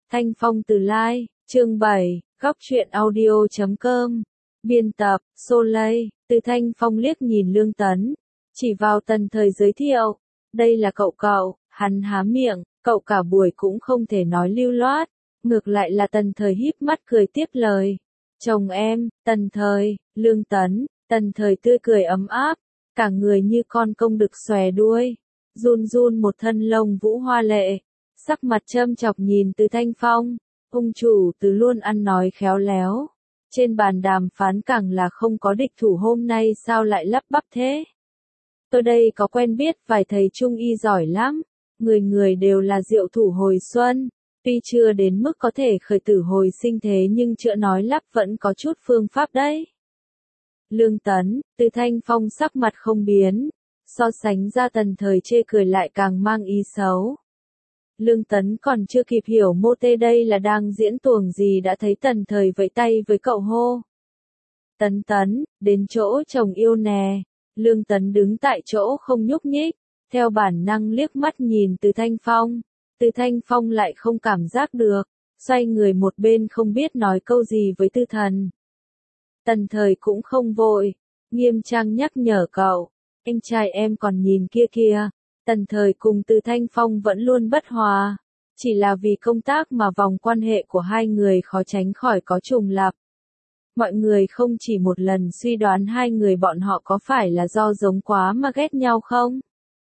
Thanh Phong Từ Lai, chương 7, góc truyện audio.com. Biên tập, Soleil, Từ Thanh Phong liếc nhìn Lương Tấn, chỉ vào Tần Thời giới thiệu. Đây là cậu, hắn há miệng, cậu cả buổi cũng không thể nói lưu loát. Ngược lại là Tần Thời híp mắt cười tiếp lời. Chồng em, Tần Thời, Lương Tấn, Tần Thời tươi cười ấm áp, cả người như con công đực xòe đuôi, run run một thân lông vũ hoa lệ. Sắc mặt châm chọc nhìn Từ Thanh Phong, ông chủ Từ luôn ăn nói khéo léo. Trên bàn đàm phán càng là không có địch thủ, hôm nay sao lại lắp bắp thế? Tôi đây có quen biết vài thầy trung y giỏi lắm, người người đều là diệu thủ hồi xuân. Tuy chưa đến mức có thể khởi tử hồi sinh thế nhưng chữa nói lắp vẫn có chút phương pháp đấy. Lương Tấn, Từ Thanh Phong sắc mặt không biến, so sánh ra Tần Thời chê cười lại càng mang ý xấu. Lương Tấn còn chưa kịp hiểu mô tê đây là đang diễn tuồng gì đã thấy Tần Thời vẫy tay với cậu hô. Tấn Tấn, đến chỗ chồng yêu nè. Lương Tấn đứng tại chỗ không nhúc nhích, theo bản năng liếc mắt nhìn Từ Thanh Phong. Từ Thanh Phong lại không cảm giác được, xoay người một bên không biết nói câu gì với Tư Thần. Tần Thời cũng không vội, nghiêm trang nhắc nhở cậu, anh trai em còn nhìn kia kìa. Tần Thời cùng Từ Thanh Phong vẫn luôn bất hòa, chỉ là vì công tác mà vòng quan hệ của hai người khó tránh khỏi có trùng lặp. Mọi người không chỉ một lần suy đoán hai người bọn họ có phải là do giống quá mà ghét nhau không?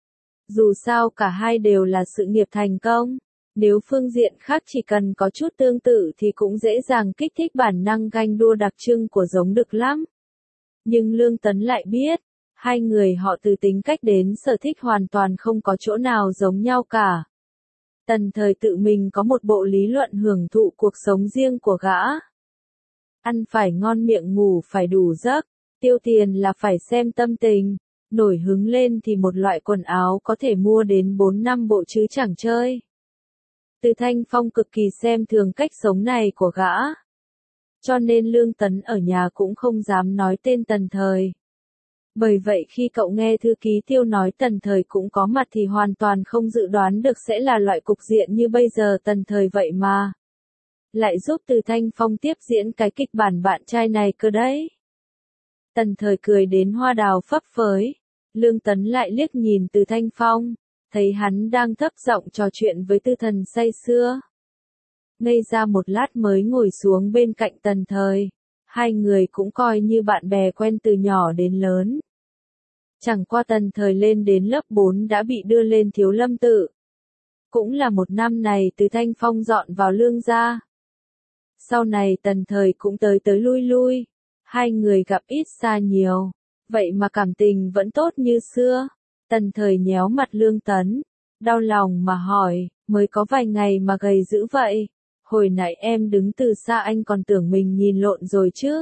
Dù sao cả hai đều là sự nghiệp thành công, nếu phương diện khác chỉ cần có chút tương tự thì cũng dễ dàng kích thích bản năng ganh đua đặc trưng của giống đực lắm. Nhưng Lương Tấn lại biết, hai người họ từ tính cách đến sở thích hoàn toàn không có chỗ nào giống nhau cả. Tần Thời tự mình có một bộ lý luận hưởng thụ cuộc sống riêng của gã. Ăn phải ngon miệng, ngủ phải đủ giấc, tiêu tiền là phải xem tâm tình, nổi hứng lên thì một loại quần áo có thể mua đến 4-5 bộ chứ chẳng chơi. Từ Thanh Phong cực kỳ xem thường cách sống này của gã. Cho nên Lương Tấn ở nhà cũng không dám nói tên Tần Thời. Bởi vậy khi cậu nghe thư ký Tiêu nói Tần Thời cũng có mặt thì hoàn toàn không dự đoán được sẽ là loại cục diện như bây giờ. Tần Thời vậy mà lại giúp Từ Thanh Phong tiếp diễn cái kịch bản bạn trai này cơ đấy. Tần Thời cười đến hoa đào phấp phới. Lương Tấn lại liếc nhìn Từ Thanh Phong, thấy hắn đang thấp giọng trò chuyện với Tư Thần say sưa. Ngây ra một lát mới ngồi xuống bên cạnh Tần Thời. Hai người cũng coi như bạn bè quen từ nhỏ đến lớn. Chẳng qua Tần Thời lên đến lớp 4 đã bị đưa lên Thiếu Lâm Tự. Cũng là một năm này Từ Thanh Phong dọn vào Lương gia. Sau này Tần Thời cũng tới tới lui lui. Hai người gặp ít xa nhiều. Vậy mà cảm tình vẫn tốt như xưa. Tần Thời nhéo mặt Lương Tấn, đau lòng mà hỏi, mới có vài ngày mà gầy dữ vậy. Hồi nãy em đứng từ xa anh còn tưởng mình nhìn lộn rồi chứ.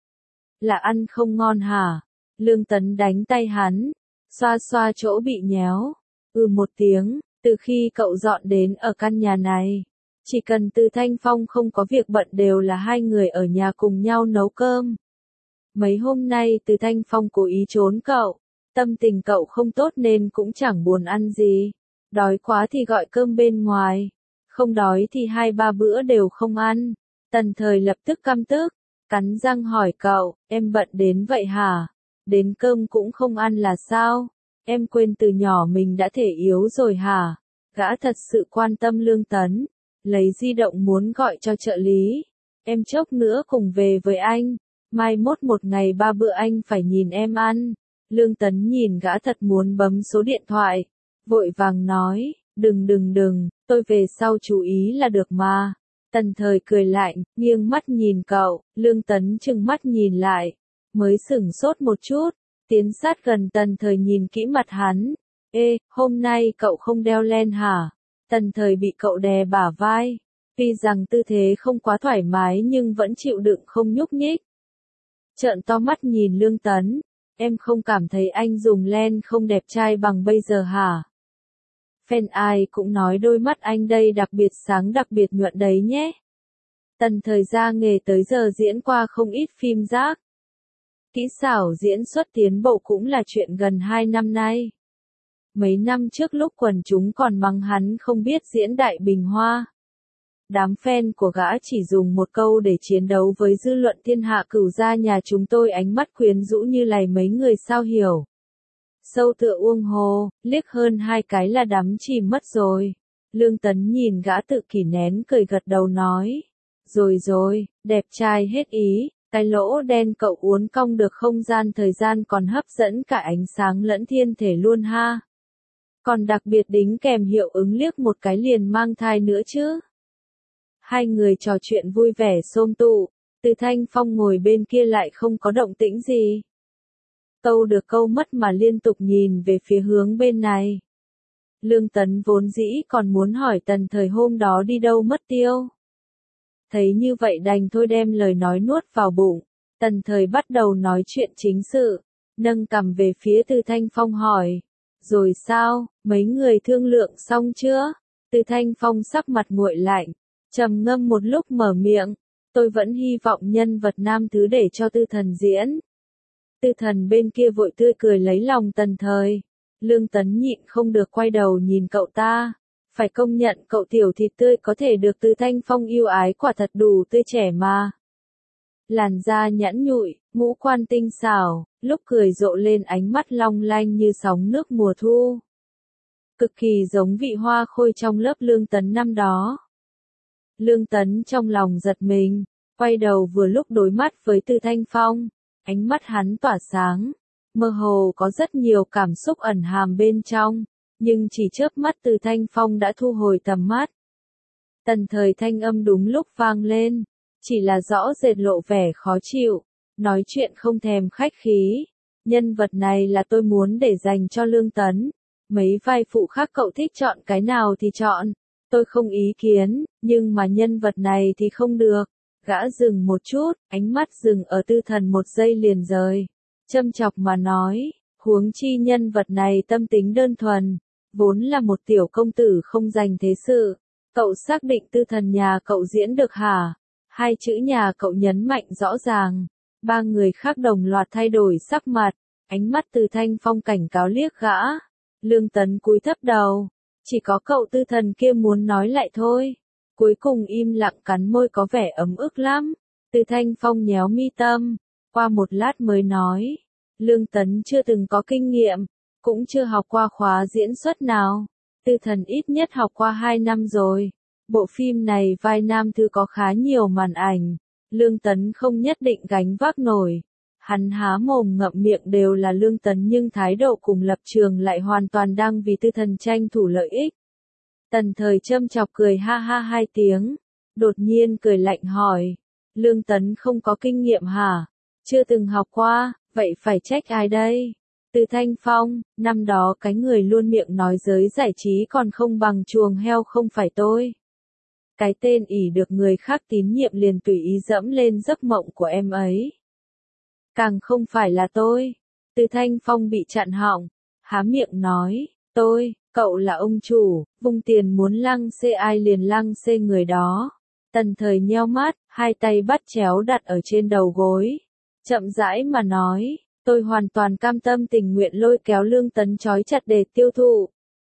Là ăn không ngon hả? Lương Tấn đánh tay hắn, xoa xoa chỗ bị nhéo. Một tiếng, từ khi cậu dọn đến ở căn nhà này, chỉ cần Từ Thanh Phong không có việc bận đều là hai người ở nhà cùng nhau nấu cơm. Mấy hôm nay Từ Thanh Phong cố ý trốn cậu, tâm tình cậu không tốt nên cũng chẳng buồn ăn gì. Đói quá thì gọi cơm bên ngoài, không đói thì 2-3 bữa đều không ăn. Tần Thời lập tức căm tức, cắn răng hỏi cậu, em bận đến vậy hả? Đến cơm cũng không ăn là sao? Em quên từ nhỏ mình đã thể yếu rồi hả? Gã thật sự quan tâm Lương Tấn, lấy di động muốn gọi cho trợ lý. Em chốc nữa cùng về với anh, mai mốt một ngày 3 bữa anh phải nhìn em ăn. Lương Tấn nhìn gã thật muốn bấm số điện thoại, vội vàng nói, đừng, tôi về sau chú ý là được mà. Tần Thời cười lạnh, nghiêng mắt nhìn cậu. Lương Tấn trừng mắt nhìn lại, mới sửng sốt một chút, tiến sát gần Tần Thời nhìn kỹ mặt hắn. Ê, hôm nay cậu không đeo len hả? Tần Thời bị cậu đè bả vai, tuy rằng tư thế không quá thoải mái nhưng vẫn chịu đựng không nhúc nhích. Trợn to mắt nhìn Lương Tấn, em không cảm thấy anh dùng len không đẹp trai bằng bây giờ hả? Fan ai cũng nói đôi mắt anh đây đặc biệt sáng đặc biệt nhuận đấy nhé. Tần Thời ra nghề tới giờ diễn qua không ít phim rác. Kỹ xảo diễn xuất tiến bộ cũng là chuyện gần 2 năm nay. Mấy năm trước lúc quần chúng còn mắng hắn không biết diễn Đại Bình Hoa, Đám fan của gã chỉ dùng một câu để chiến đấu với dư luận thiên hạ cửu gia nhà chúng tôi, ánh mắt quyến rũ như lầy, mấy người sao hiểu. Sâu tựa uông hồ, liếc hơn hai cái là đắm chìm mất rồi. Lương Tấn nhìn gã tự kỷ nén cười gật đầu nói. Rồi rồi, đẹp trai hết ý, cái lỗ đen cậu uốn cong được không gian thời gian còn hấp dẫn cả ánh sáng lẫn thiên thể luôn ha. Còn đặc biệt đính kèm hiệu ứng liếc một cái liền mang thai nữa chứ. Hai người trò chuyện vui vẻ xôm tụ, Từ Thanh Phong ngồi bên kia lại không có động tĩnh gì. Câu được câu mất mà liên tục nhìn về phía hướng bên này. Lương Tấn vốn dĩ còn muốn hỏi Tần Thời hôm đó đi đâu mất tiêu. Thấy như vậy đành thôi đem lời nói nuốt vào bụng. Tần Thời bắt đầu nói chuyện chính sự, nâng cằm về phía Từ Thanh Phong hỏi. Rồi sao, mấy người thương lượng xong chưa? Từ Thanh Phong sắc mặt nguội lạnh, trầm ngâm một lúc mở miệng. Tôi vẫn hy vọng nhân vật nam thứ để cho Tư Thần diễn. Tư Thần bên kia vội tươi cười lấy lòng Tần Thời. Lương Tấn nhịn không được quay đầu nhìn cậu ta. Phải công nhận cậu tiểu thịt tươi có thể được Từ Thanh Phong yêu ái quả thật đủ tươi trẻ mà. Làn da nhẵn nhụi, ngũ quan tinh xảo, lúc cười rộ lên ánh mắt long lanh như sóng nước mùa thu. Cực kỳ giống vị hoa khôi trong lớp Lương Tấn năm đó. Lương Tấn trong lòng giật mình, quay đầu vừa lúc đối mắt với Từ Thanh Phong, ánh mắt hắn tỏa sáng, mơ hồ có rất nhiều cảm xúc ẩn hàm bên trong, nhưng chỉ chớp mắt Từ Thanh Phong đã thu hồi tầm mắt. Tần Thời thanh âm đúng lúc vang lên, chỉ là rõ rệt lộ vẻ khó chịu, nói chuyện không thèm khách khí. Nhân vật này là tôi muốn để dành cho Lương Tấn, mấy vai phụ khác cậu thích chọn cái nào thì chọn, tôi không ý kiến, nhưng mà nhân vật này thì không được. Gã dừng một chút, ánh mắt dừng ở Tư Thần một giây liền rời, châm chọc mà nói, huống chi nhân vật này tâm tính đơn thuần, vốn là một tiểu công tử không dành thế sự. Cậu xác định Tư Thần nhà cậu diễn được hả? Hai chữ nhà cậu nhấn mạnh rõ ràng. Ba người khác đồng loạt thay đổi sắc mặt, ánh mắt Từ Thanh Phong cảnh cáo liếc gã. Lương Tấn cúi thấp đầu, chỉ có cậu Tư Thần kia muốn nói lại thôi. Cuối cùng im lặng cắn môi có vẻ ấm ức lắm. Từ Thanh Phong nhéo mi tâm, qua một lát mới nói. Lương Tấn chưa từng có kinh nghiệm, cũng chưa học qua khóa diễn xuất nào. Tư Thần ít nhất học qua 2 năm rồi. Bộ phim này vai nam thứ có khá nhiều màn ảnh. Lương Tấn không nhất định gánh vác nổi. Hắn há mồm ngậm miệng đều là Lương Tấn nhưng thái độ cùng lập trường lại hoàn toàn đang vì Tư Thần tranh thủ lợi ích. Tần Thời châm chọc cười ha ha 2 tiếng, đột nhiên cười lạnh hỏi, Lương Tấn không có kinh nghiệm hả? Chưa từng học qua, vậy phải trách ai đây? Từ Thanh Phong, năm đó cái người luôn miệng nói giới giải trí còn không bằng chuồng heo không phải tôi. Cái tên ỷ được người khác tín nhiệm liền tùy ý dẫm lên giấc mộng của em ấy. Càng không phải là tôi. Từ Thanh Phong bị chặn họng, há miệng nói, cậu là ông chủ, vung tiền muốn lăng xê ai liền lăng xê người đó. Tần Thời nheo mắt, hai tay bắt chéo đặt ở trên đầu gối. Chậm rãi mà nói, tôi hoàn toàn cam tâm tình nguyện lôi kéo Lương Tấn trói chặt để tiêu thụ.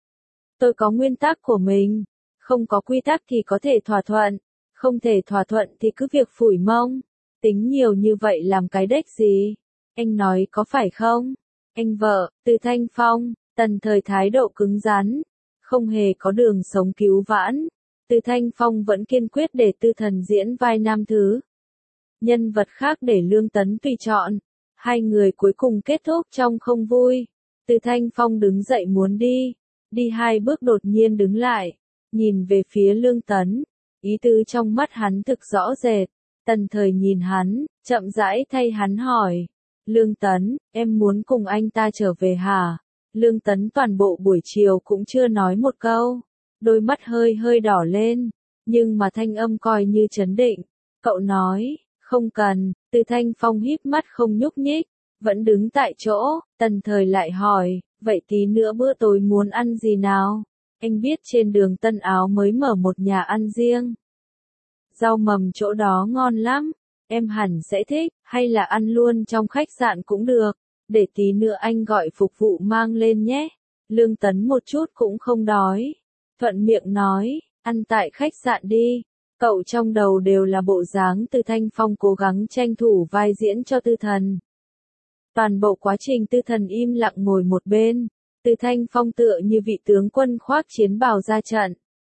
Tôi có nguyên tắc của mình, không có quy tắc thì có thể thỏa thuận, không thể thỏa thuận thì cứ việc phủi mông. Tính nhiều như vậy làm cái đếch gì? Anh nói có phải không? Anh vợ, Từ Thanh Phong. Tần Thời thái độ cứng rắn, không hề có đường sống cứu vãn. Từ Thanh Phong vẫn kiên quyết để Tư Thần diễn vai nam thứ. Nhân vật khác để Lương Tấn tùy chọn. Hai người cuối cùng kết thúc trong không vui. Từ Thanh Phong đứng dậy muốn đi 2 bước đột nhiên đứng lại, nhìn về phía Lương Tấn. Ý tứ trong mắt hắn thực rõ rệt. Tần Thời nhìn hắn, chậm rãi thay hắn hỏi. Lương Tấn, em muốn cùng anh ta trở về hả? Lương Tấn toàn bộ buổi chiều cũng chưa nói một câu, đôi mắt hơi đỏ lên, nhưng mà thanh âm coi như trấn định. Cậu nói, không cần. Từ Thanh Phong híp mắt không nhúc nhích, vẫn đứng tại chỗ. Tần Thời lại hỏi, vậy tí nữa bữa tối muốn ăn gì nào? Anh biết trên đường Tân Áo mới mở một nhà ăn riêng. Rau mầm chỗ đó ngon lắm, em hẳn sẽ thích, hay là ăn luôn trong khách sạn cũng được. Để tí nữa anh gọi phục vụ mang lên nhé. Lương Tấn một chút cũng không đói. Thuận miệng nói, ăn tại khách sạn đi. Cậu trong đầu đều là bộ dáng Từ Thanh Phong cố gắng tranh thủ vai diễn cho Tư Thần. Toàn bộ quá trình Tư Thần im lặng ngồi một bên, Từ Thanh Phong tựa như vị tướng quân khoác chiến bào ra trận.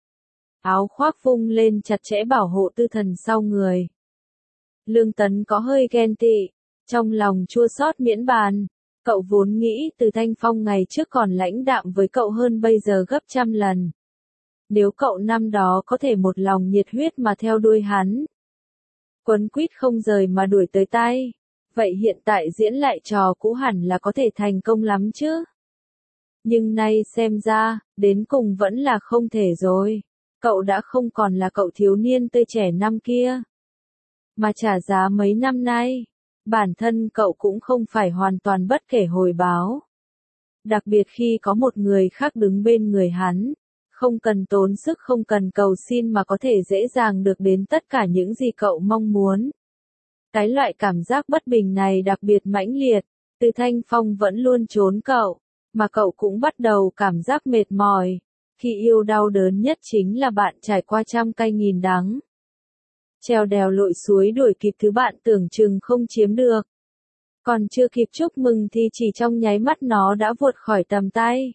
Áo khoác vung lên chặt chẽ bảo hộ Tư Thần sau người. Lương Tấn có hơi ghen tị, trong lòng chua xót miễn bàn. Cậu vốn nghĩ Từ Thanh Phong ngày trước còn lãnh đạm với cậu hơn bây giờ gấp trăm lần. Nếu cậu năm đó có thể một lòng nhiệt huyết mà theo đuôi hắn, quấn quýt không rời mà đuổi tới tay, vậy hiện tại diễn lại trò cũ hẳn là có thể thành công lắm chứ. Nhưng nay xem ra, đến cùng vẫn là không thể rồi. Cậu đã không còn là cậu thiếu niên tươi trẻ năm kia, mà trả giá mấy năm nay, bản thân cậu cũng không phải hoàn toàn bất kể hồi báo. Đặc biệt khi có một người khác đứng bên người hắn, không cần tốn sức không cần cầu xin mà có thể dễ dàng được đến tất cả những gì cậu mong muốn. Cái loại cảm giác bất bình này đặc biệt mãnh liệt, Từ Thanh Phong vẫn luôn trốn cậu, mà cậu cũng bắt đầu cảm giác mệt mỏi. Khi yêu đau đớn nhất chính là bạn trải qua trăm cay nghìn đắng. Trèo đèo lội suối đuổi kịp thứ bạn tưởng chừng không chiếm được. Còn chưa kịp chúc mừng thì chỉ trong nháy mắt nó đã vụt khỏi tầm tay.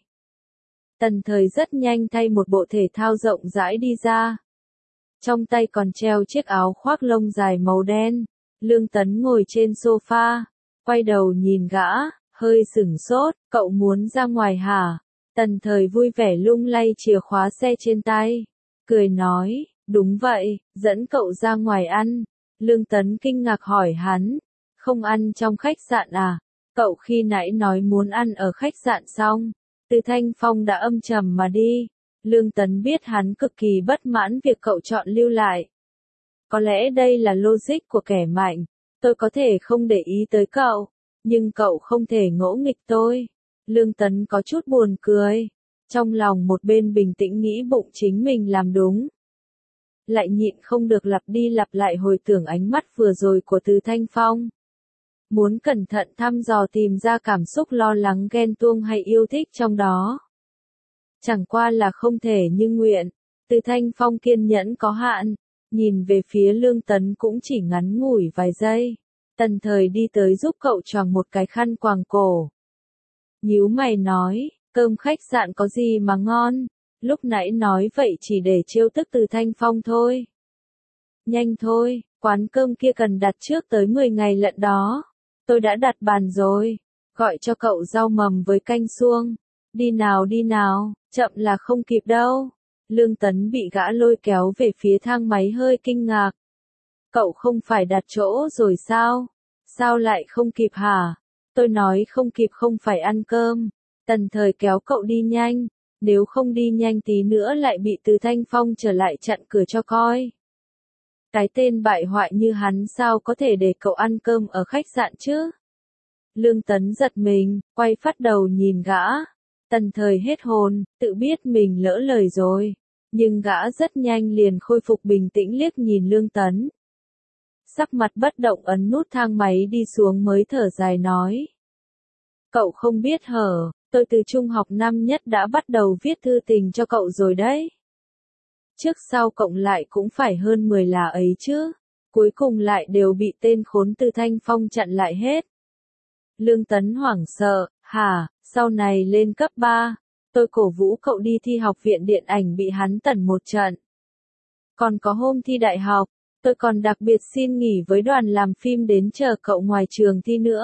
Tần Thời rất nhanh thay một bộ thể thao rộng rãi đi ra. Trong tay còn treo chiếc áo khoác lông dài màu đen. Lương Tấn ngồi trên sofa, quay đầu nhìn gã, hơi sửng sốt, cậu muốn ra ngoài hả? Tần Thời vui vẻ lung lay chìa khóa xe trên tay, cười nói, đúng vậy, dẫn cậu ra ngoài ăn. Lương Tấn kinh ngạc hỏi hắn, không ăn trong khách sạn à? Cậu khi nãy nói muốn ăn ở khách sạn xong, Từ Thanh Phong đã âm trầm mà đi. Lương Tấn biết hắn cực kỳ bất mãn việc cậu chọn lưu lại. Có lẽ đây là logic của kẻ mạnh, tôi có thể không để ý tới cậu, nhưng cậu không thể ngỗ nghịch tôi. Lương Tấn có chút buồn cười, trong lòng một bên bình tĩnh nghĩ bụng chính mình làm đúng. Lại nhịn không được lặp đi lặp lại hồi tưởng ánh mắt vừa rồi của Từ Thanh Phong. Muốn cẩn thận thăm dò tìm ra cảm xúc lo lắng ghen tuông hay yêu thích trong đó. Chẳng qua là không thể như nguyện, Từ Thanh Phong kiên nhẫn có hạn, nhìn về phía Lương Tấn cũng chỉ ngắn ngủi vài giây. Tần Thời đi tới giúp cậu choàng một cái khăn quàng cổ. Nhíu mày nói, cơm khách sạn có gì mà ngon, lúc nãy nói vậy chỉ để trêu tức Từ Thanh Phong thôi. Nhanh thôi, quán cơm kia cần đặt trước tới 10 ngày lận đó. Tôi đã đặt bàn rồi, gọi cho cậu rau mầm với canh suông. Đi nào, chậm là không kịp đâu. Lương Tấn bị gã lôi kéo về phía thang máy hơi kinh ngạc. Cậu không phải đặt chỗ rồi sao? Sao lại không kịp hả? Tôi nói không kịp không phải ăn cơm. Tần Thời kéo cậu đi nhanh, nếu không đi nhanh tí nữa lại bị Từ Thanh Phong trở lại chặn cửa cho coi. Cái tên bại hoại như hắn sao có thể để cậu ăn cơm ở khách sạn chứ? Lương Tấn giật mình, quay phát đầu nhìn gã. Tần Thời hết hồn, tự biết mình lỡ lời rồi. Nhưng gã rất nhanh liền khôi phục bình tĩnh liếc nhìn Lương Tấn. Sắc mặt bất động ấn nút thang máy đi xuống mới thở dài nói. Cậu không biết hở, tôi từ trung học năm nhất đã bắt đầu viết thư tình cho cậu rồi đấy. Trước sau cộng lại cũng phải hơn 10 là ấy chứ. Cuối cùng lại đều bị tên khốn Từ Thanh Phong chặn lại hết. Lương Tấn hoảng sợ, hả, sau này lên cấp 3, tôi cổ vũ cậu đi thi học viện điện ảnh bị hắn tẩn một trận. Còn có hôm thi đại học, tôi còn đặc biệt xin nghỉ với đoàn làm phim đến chờ cậu ngoài trường thi nữa.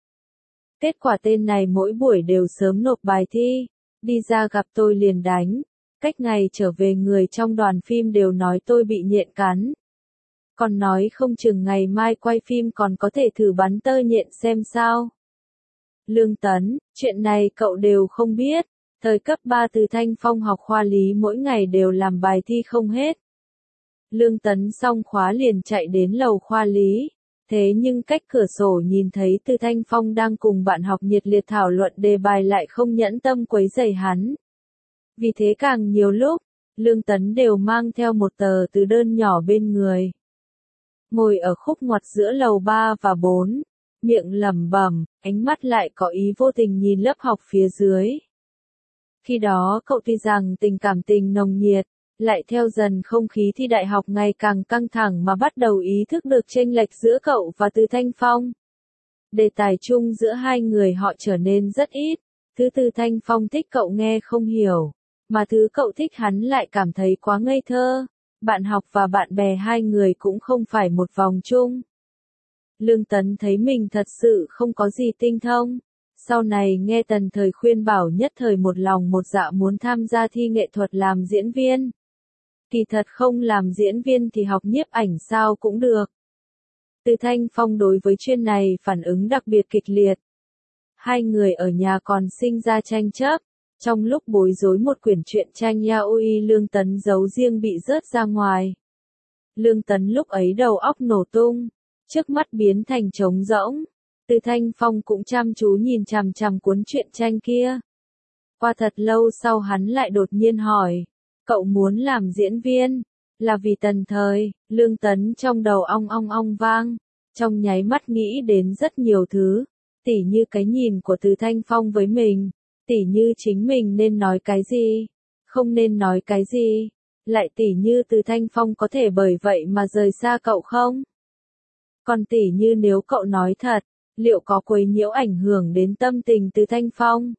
Kết quả tên này mỗi buổi đều sớm nộp bài thi, đi ra gặp tôi liền đánh. Cách ngày trở về người trong đoàn phim đều nói tôi bị nhện cắn. Còn nói không chừng ngày mai quay phim còn có thể thử bắn tơ nhện xem sao. Lương Tấn, chuyện này cậu đều không biết. Thời cấp 3 Từ Thanh Phong học khoa lý mỗi ngày đều làm bài thi không hết. Lương Tấn xong khóa liền chạy đến lầu khoa lý. Thế nhưng cách cửa sổ nhìn thấy Từ Thanh Phong đang cùng bạn học nhiệt liệt thảo luận đề bài lại không nhẫn tâm quấy rầy hắn. Vì thế càng nhiều lúc, Lương Tấn đều mang theo một tờ từ đơn nhỏ bên người. Ngồi ở khúc ngoặt giữa lầu 3 và 4, miệng lẩm bẩm, ánh mắt lại có ý vô tình nhìn lớp học phía dưới. Khi đó cậu tuy rằng tình cảm tình nồng nhiệt, lại theo dần không khí thi đại học ngày càng căng thẳng mà bắt đầu ý thức được chênh lệch giữa cậu và Từ Thanh Phong. Đề tài chung giữa hai người họ trở nên rất ít, thứ Từ Thanh Phong thích cậu nghe không hiểu, mà thứ cậu thích hắn lại cảm thấy quá ngây thơ. Bạn học và bạn bè hai người cũng không phải một vòng chung. Lương Tấn thấy mình thật sự không có gì tinh thông. Sau này nghe Tần Thời khuyên bảo nhất thời một lòng một dạ muốn tham gia thi nghệ thuật làm diễn viên. Kỳ thật không làm diễn viên thì học nhiếp ảnh sao cũng được. Từ Thanh Phong đối với chuyện này phản ứng đặc biệt kịch liệt. Hai người ở nhà còn sinh ra tranh chấp. Trong lúc bối rối một quyển truyện tranh yaoi Lương Tấn giấu riêng bị rớt ra ngoài. Lương Tấn lúc ấy đầu óc nổ tung, trước mắt biến thành trống rỗng. Từ Thanh Phong cũng chăm chú nhìn chằm chằm cuốn truyện tranh kia. Qua thật lâu sau hắn lại đột nhiên hỏi, cậu muốn làm diễn viên, là vì Tần Thời? Lương Tấn trong đầu ong ong ong vang, trong nháy mắt nghĩ đến rất nhiều thứ, tỉ như cái nhìn của Từ Thanh Phong với mình, tỉ như chính mình nên nói cái gì, không nên nói cái gì, lại tỉ như Từ Thanh Phong có thể bởi vậy mà rời xa cậu không? Còn tỉ như nếu cậu nói thật, liệu có quấy nhiễu ảnh hưởng đến tâm tình Từ Thanh Phong?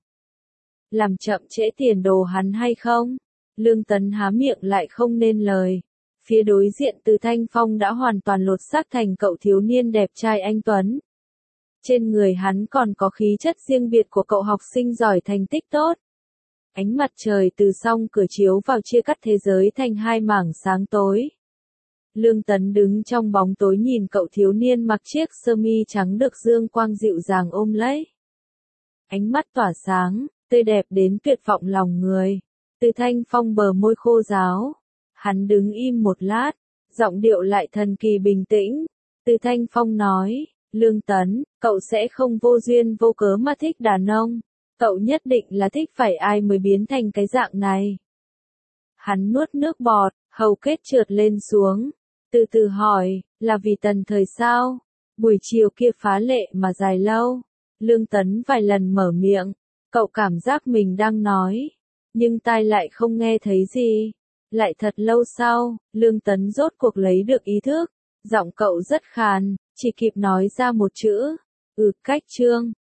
Làm chậm trễ tiền đồ hắn hay không? Lương Tấn há miệng lại không nên lời. Phía đối diện Từ Thanh Phong đã hoàn toàn lột xác thành cậu thiếu niên đẹp trai anh tuấn. Trên người hắn còn có khí chất riêng biệt của cậu học sinh giỏi thành tích tốt. Ánh mặt trời từ song cửa chiếu vào chia cắt thế giới thành hai mảng sáng tối. Lương Tấn đứng trong bóng tối nhìn cậu thiếu niên mặc chiếc sơ mi trắng được dương quang dịu dàng ôm lấy. Ánh mắt tỏa sáng, tươi đẹp đến tuyệt vọng lòng người. Từ Thanh Phong bờ môi khô ráo. Hắn đứng im một lát, giọng điệu lại thần kỳ bình tĩnh. Từ Thanh Phong nói, Lương Tấn, cậu sẽ không vô duyên vô cớ mà thích đàn ông. Cậu nhất định là thích phải ai mới biến thành cái dạng này. Hắn nuốt nước bọt, hầu kết trượt lên xuống. Từ từ hỏi, là vì Tần Thời sao? Buổi chiều kia phá lệ mà dài lâu. Lương Tấn vài lần mở miệng, cậu cảm giác mình đang nói, nhưng tai lại không nghe thấy gì. Lại thật lâu sau, Lương Tấn rốt cuộc lấy được ý thức, giọng cậu rất khàn, chỉ kịp nói ra một chữ, cách Trương.